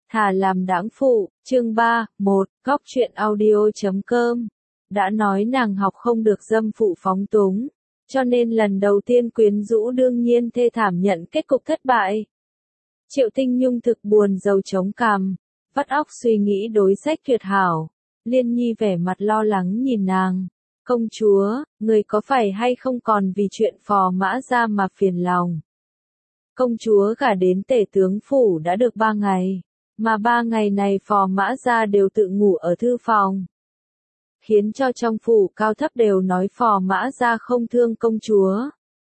Thà làm đãng phụ, chương 3, 1, góc truyện audio.com. Đã nói nàng học không được dâm phụ phóng túng, cho nên lần đầu tiên quyến rũ đương nhiên thê thảm nhận kết cục thất bại. Triệu Tinh Nhung thực buồn rầu chống cằm, vắt óc suy nghĩ đối sách tuyệt hảo. Liên Nhi vẻ mặt lo lắng nhìn nàng. Công chúa, người có phải hay không còn vì chuyện Phò Mã Gia mà phiền lòng? Công chúa gả đến tể tướng phủ đã được 3 ngày. Mà 3 ngày này Phò Mã Gia đều tự ngủ ở thư phòng. Khiến cho trong phủ cao thấp đều nói Phò Mã Gia không thương công chúa.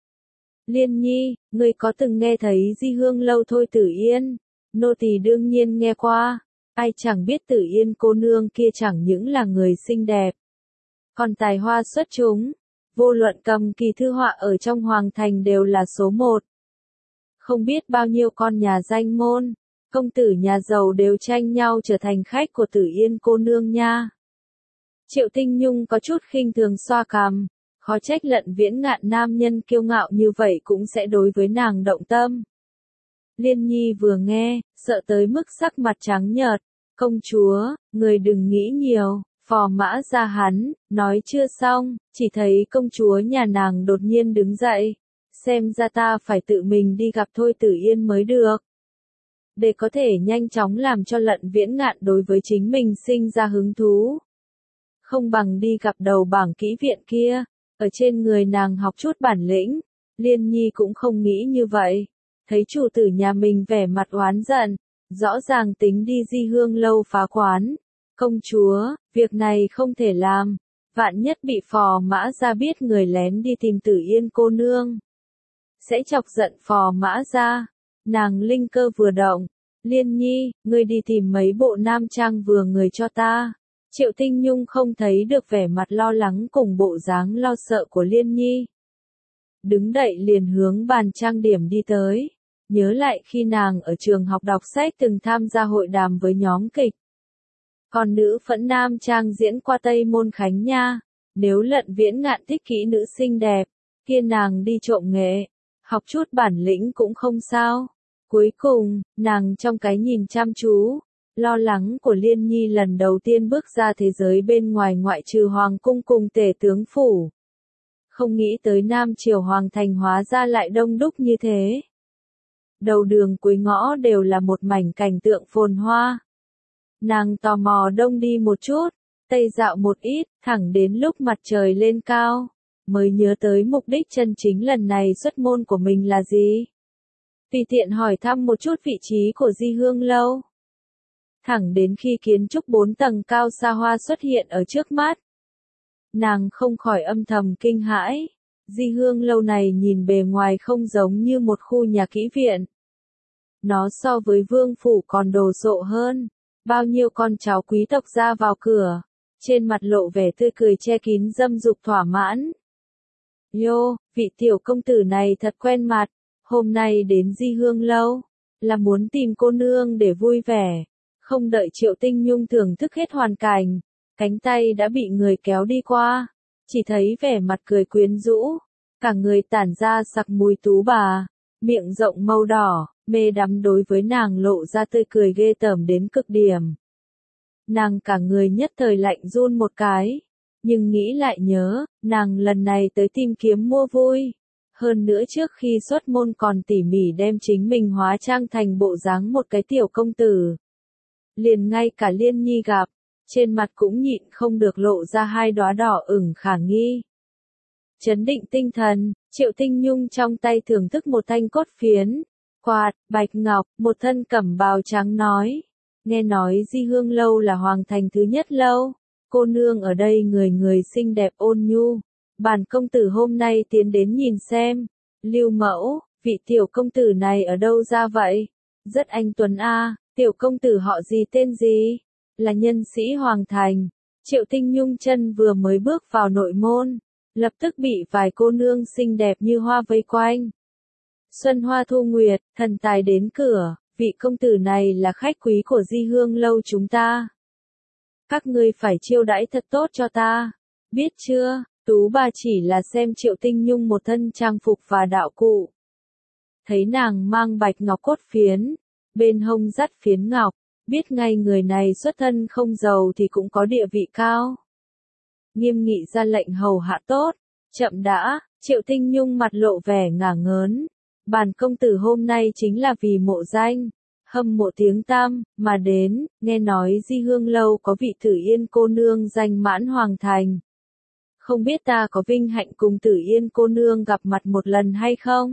Liên Nhi, ngươi có từng nghe thấy Di Hương Lâu Thôi Tử Yên? Nô tỳ đương nhiên nghe qua. Ai chẳng biết Tử Yên cô nương kia chẳng những là người xinh đẹp, còn tài hoa xuất chúng. Vô luận cầm kỳ thư họa ở trong hoàng thành đều là số 1. Không biết bao nhiêu con nhà danh môn, công tử nhà giàu đều tranh nhau trở thành khách của Tử Yên cô nương nha. Triệu Tinh Nhung có chút khinh thường xoa cằm, khó trách Lận Viễn Ngạn nam nhân kiêu ngạo như vậy cũng sẽ đối với nàng động tâm. Liên Nhi vừa nghe, sợ tới mức sắc mặt trắng nhợt. Công chúa, người đừng nghĩ nhiều, Phò Mã Gia hắn, nói chưa xong, chỉ thấy công chúa nhà nàng đột nhiên đứng dậy. Xem ra ta phải tự mình đi gặp Thôi Tử Yên mới được. Để có thể nhanh chóng làm cho Lận Viễn Ngạn đối với chính mình sinh ra hứng thú. Không bằng đi gặp đầu bảng kỹ viện kia, ở trên người nàng học chút bản lĩnh. Liên Nhi cũng không nghĩ như vậy. Thấy chủ tử nhà mình vẻ mặt oán giận, rõ ràng tính đi Di Hương Lâu phá quán. Công chúa, việc này không thể làm. Vạn nhất bị Phò Mã Gia biết người lén đi tìm Tử Yên cô nương, sẽ chọc giận Phò Mã Gia. Nàng linh cơ vừa động. Liên Nhi, ngươi đi tìm mấy bộ nam trang vừa người cho ta. Triệu Tinh Nhung không thấy được vẻ mặt lo lắng cùng bộ dáng lo sợ của Liên Nhi. Đứng dậy liền hướng bàn trang điểm đi tới. Nhớ lại khi nàng ở trường học đọc sách từng tham gia hội đàm với nhóm kịch. Còn nữ phẫn nam trang diễn qua Tây Môn Khánh nha. Nếu Lận Viễn Ngạn thích kỹ nữ xinh đẹp, kia nàng đi trộm nghệ, học chút bản lĩnh cũng không sao. Cuối cùng, nàng trong cái nhìn chăm chú, lo lắng của Liên Nhi lần đầu tiên bước ra thế giới bên ngoài ngoại trừ hoàng cung cùng tể tướng phủ. Không nghĩ tới Nam Triều Hoàng thành hóa ra lại đông đúc như thế. Đầu đường cuối ngõ đều là một mảnh cảnh tượng phồn hoa. Nàng tò mò đông đi một chút, tây dạo một ít, thẳng đến lúc mặt trời lên cao, mới nhớ tới mục đích chân chính lần này xuất môn của mình là gì. Tùy tiện hỏi thăm một chút vị trí của Di Hương Lâu. Thẳng đến khi kiến trúc 4 tầng cao xa hoa xuất hiện ở trước mắt. Nàng không khỏi âm thầm kinh hãi. Di Hương Lâu này nhìn bề ngoài không giống như một khu nhà kỹ viện. Nó so với vương phủ còn đồ sộ hơn. Bao nhiêu con cháu quý tộc ra vào cửa. Trên mặt lộ vẻ tươi cười che kín dâm dục thỏa mãn. Yo, vị tiểu công tử này thật quen mặt. Hôm nay đến Di Hương Lâu, là muốn tìm cô nương để vui vẻ. Không đợi Triệu Tinh Nhung thưởng thức hết hoàn cảnh, cánh tay đã bị người kéo đi qua. Chỉ thấy vẻ mặt cười quyến rũ, cả người tản ra sặc mùi tú bà, miệng rộng màu đỏ, mê đắm đối với nàng lộ ra tươi cười ghê tởm đến cực điểm. Nàng cả người nhất thời lạnh run một cái, nhưng nghĩ lại nhớ, nàng lần này tới tìm kiếm mua vui. Hơn nữa trước khi xuất môn còn tỉ mỉ đem chính mình hóa trang thành bộ dáng một cái tiểu công tử. Liền ngay cả Liên Nhi gặp, trên mặt cũng nhịn không được lộ ra 2 đóa đỏ ửng khả nghi. Chấn định tinh thần, Triệu Tinh Nhung trong tay thưởng thức một thanh cốt phiến, quạt, bạch ngọc, một thân cẩm bào trắng nói. Nghe nói Di Hương Lâu là hoàng thành thứ nhất lâu, cô nương ở đây người người xinh đẹp ôn nhu. Bản công tử hôm nay tiến đến nhìn xem. Lưu mẫu, vị tiểu công tử này ở đâu ra vậy? Rất anh tuấn a. Tiểu công tử họ gì tên gì? Là nhân sĩ hoàng thành. Triệu Tinh Nhung chân vừa mới bước vào nội môn, lập tức bị vài cô nương xinh đẹp như hoa vây quanh. Xuân Hoa Thu Nguyệt, thần tài đến cửa, vị công tử này là khách quý của Di Hương Lâu chúng ta. Các ngươi phải chiêu đãi thật tốt cho ta, biết chưa? Tú bà chỉ là xem Triệu Tinh Nhung một thân trang phục và đạo cụ. Thấy nàng mang bạch ngọc cốt phiến, bên hông dắt phiến ngọc, biết ngay người này xuất thân không giàu thì cũng có địa vị cao. Nghiêm nghị ra lệnh hầu hạ tốt. Chậm đã, Triệu Tinh Nhung mặt lộ vẻ ngả ngớn. Bản công tử hôm nay chính là vì mộ danh, hâm mộ tiếng tăm, mà đến, nghe nói Di Hương Lâu có vị Tử Yên cô nương danh mãn hoàng thành. Không biết ta có vinh hạnh cùng Tử Yên cô nương gặp mặt một lần hay không?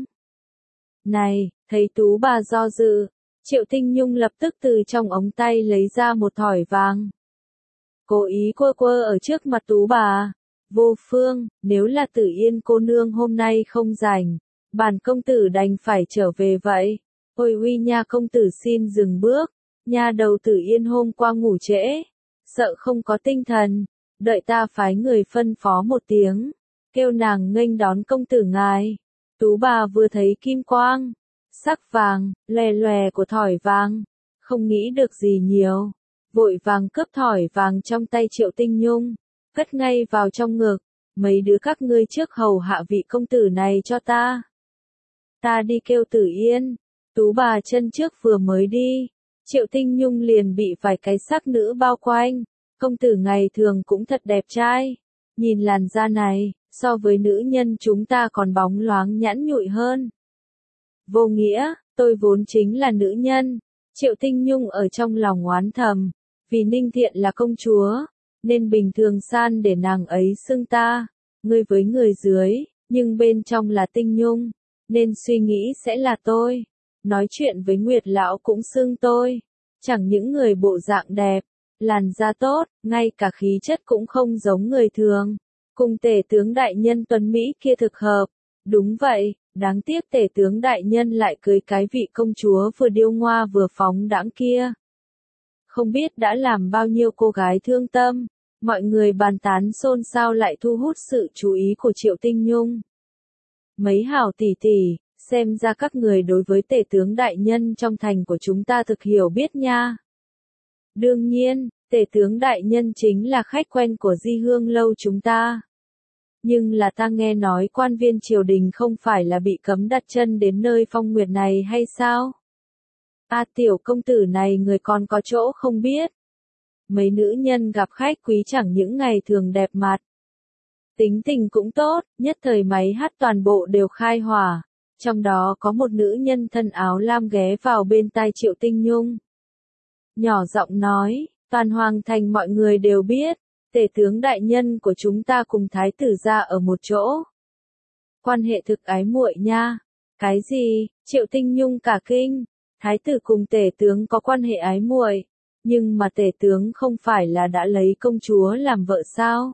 Này, thấy tú bà do dự, Triệu Tinh Nhung lập tức từ trong ống tay lấy ra một thỏi vàng. Cố ý quơ quơ ở trước mặt tú bà. Vô phương, nếu là Tử Yên cô nương hôm nay không rảnh, bản công tử đành phải trở về vậy. Ôi uy nha công tử xin dừng bước, nha đầu Tử Yên hôm qua ngủ trễ, sợ không có tinh thần, đợi ta phái người phân phó một tiếng, kêu nàng nghênh đón công tử ngài. Tú bà vừa thấy kim quang, sắc vàng, lòe lòe của thỏi vàng, không nghĩ được gì nhiều, vội vàng cướp thỏi vàng trong tay Triệu Tinh Nhung, cất ngay vào trong ngực. Mấy đứa các ngươi trước hầu hạ vị công tử này cho ta. Ta đi kêu Tử Yên. Tú bà chân trước vừa mới đi, Triệu Tinh Nhung liền bị vài cái sắc nữ bao quanh. Công tử ngày thường cũng thật đẹp trai. Nhìn làn da này, so với nữ nhân chúng ta còn bóng loáng nhẵn nhụi hơn. Vô nghĩa, tôi vốn chính là nữ nhân. Triệu Tinh Nhung ở trong lòng oán thầm, vì Ninh Thiện là công chúa, nên bình thường san để nàng ấy xưng ta, ngươi với người dưới, nhưng bên trong là Tinh Nhung, nên suy nghĩ sẽ là tôi. Nói chuyện với Nguyệt Lão cũng xưng tôi, chẳng những người bộ dạng đẹp, làn da tốt, ngay cả khí chất cũng không giống người thường. Cùng tể tướng đại nhân tuấn Mỹ kia thực hợp. Đúng vậy, đáng tiếc tể tướng đại nhân lại cưới cái vị công chúa vừa điêu ngoa vừa phóng đãng kia. Không biết đã làm bao nhiêu cô gái thương tâm, mọi người bàn tán xôn xao lại thu hút sự chú ý của Triệu Tinh Nhung. Mấy hảo tỷ tỷ, xem ra các người đối với tể tướng đại nhân trong thành của chúng ta thực hiểu biết nha. Đương nhiên, tể tướng đại nhân chính là khách quen của Di Hương Lâu chúng ta. Nhưng là ta nghe nói quan viên triều đình không phải là bị cấm đặt chân đến nơi phong nguyệt này hay sao? Tiểu công tử này người còn có chỗ không biết. Mấy nữ nhân gặp khách quý chẳng những ngày thường đẹp mặt. Tính tình cũng tốt, nhất thời máy hát toàn bộ đều khai hỏa. Trong đó có một nữ nhân thân áo lam ghé vào bên tai Triệu Tinh Nhung. Nhỏ giọng nói, toàn hoàng thành mọi người đều biết, tể tướng đại nhân của chúng ta cùng thái tử gia ở một chỗ. Quan hệ thực ái muội nha. Cái gì? Triệu Tinh Nhung cả kinh. Thái tử cùng tể tướng có quan hệ ái muội, nhưng mà tể tướng không phải là đã lấy công chúa làm vợ sao?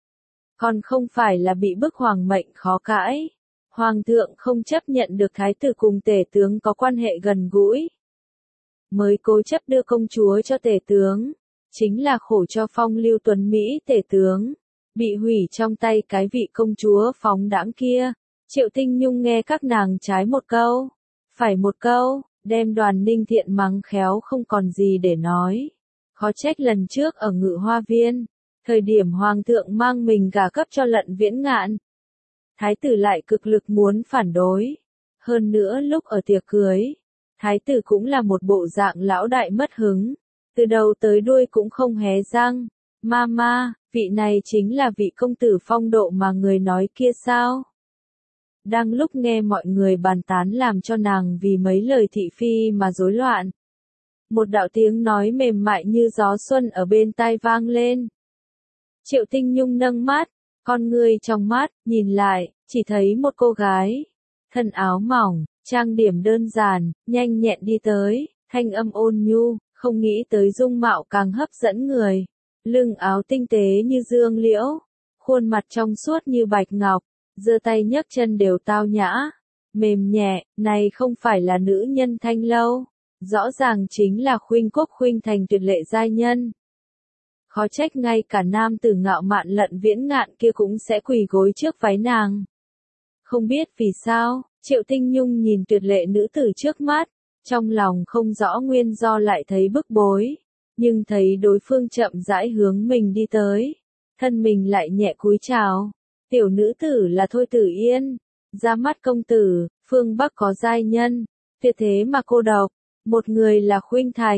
Còn không phải là bị bức hoàng mệnh khó cãi. Hoàng thượng không chấp nhận được thái tử cùng tể tướng có quan hệ gần gũi, mới cố chấp đưa công chúa cho tể tướng, chính là khổ cho phong lưu tuấn Mỹ tể tướng, bị hủy trong tay cái vị công chúa phóng đãng kia. Triệu Tinh Nhung nghe các nàng trái một câu, phải một câu, đem Đoàn Ninh Thiện mắng khéo không còn gì để nói. Khó trách lần trước ở Ngự Hoa Viên, thời điểm hoàng thượng mang mình gả cấp cho Lận Viễn Ngạn, thái tử lại cực lực muốn phản đối. Hơn nữa lúc ở tiệc cưới, thái tử cũng là một bộ dạng lão đại mất hứng, từ đầu tới đuôi cũng không hé răng. Mama, vị này chính là vị công tử phong độ mà người nói kia sao? Đang lúc nghe mọi người bàn tán làm cho nàng vì mấy lời thị phi mà rối loạn. Một đạo tiếng nói mềm mại như gió xuân ở bên tai vang lên. Triệu Tinh Nhung nâng mắt, con người trong mắt, nhìn lại, chỉ thấy một cô gái. Thân áo mỏng, trang điểm đơn giản, nhanh nhẹn đi tới, thanh âm ôn nhu, không nghĩ tới dung mạo càng hấp dẫn người. Lưng áo tinh tế như dương liễu, khuôn mặt trong suốt như bạch ngọc, giơ tay nhấc chân đều tao nhã, mềm nhẹ, này không phải là nữ nhân Thanh Lâu, rõ ràng chính là khuynh quốc khuynh thành tuyệt lệ giai nhân. Khó trách ngay cả nam tử ngạo mạn Lận Viễn Ngạn kia cũng sẽ quỳ gối trước váy nàng. Không biết vì sao, Triệu Tinh Nhung nhìn tuyệt lệ nữ tử trước mắt, trong lòng không rõ nguyên do lại thấy bức bối, nhưng thấy đối phương chậm rãi hướng mình đi tới, thân mình lại nhẹ cúi chào. Tiểu nữ tử là Thôi Tử Yên, ra mắt công tử, phương Bắc có giai nhân, tuyệt thế mà cô độc, một người là khuynh thành,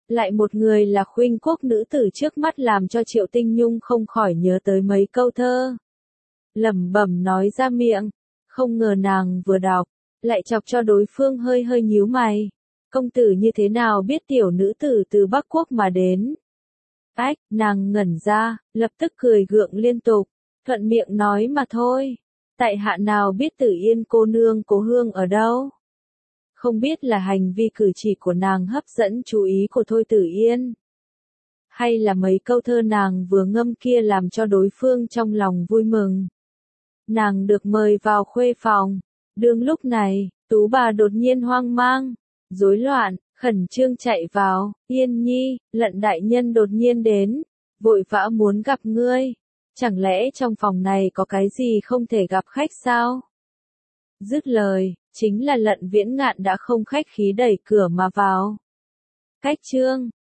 Lại một người là khuynh quốc nữ tử trước mắt làm cho Triệu Tinh Nhung không khỏi nhớ tới mấy câu thơ. Lẩm bẩm nói ra miệng, không ngờ nàng vừa đọc, lại chọc cho đối phương hơi hơi nhíu mày. Công tử như thế nào biết tiểu nữ tử từ Bắc Quốc mà đến? Ách, nàng ngẩn ra, lập tức cười gượng liên tục, thuận miệng nói mà thôi. Tại hạ nào biết Tử Yên cô nương cố hương ở đâu? Không biết là hành vi cử chỉ của nàng hấp dẫn chú ý của Thôi Tử Yên, hay là mấy câu thơ nàng vừa ngâm kia làm cho đối phương trong lòng vui mừng. Nàng được mời vào khuê phòng. Đương lúc này, Tú bà đột nhiên hoang mang, rối loạn, khẩn trương chạy vào. Yên nhi, Lận đại nhân đột nhiên đến, vội vã muốn gặp ngươi. Chẳng lẽ trong phòng này có cái gì không thể gặp khách sao? Dứt lời, chính là Lận Viễn Ngạn đã không khách khí đẩy cửa mà vào. Cách chương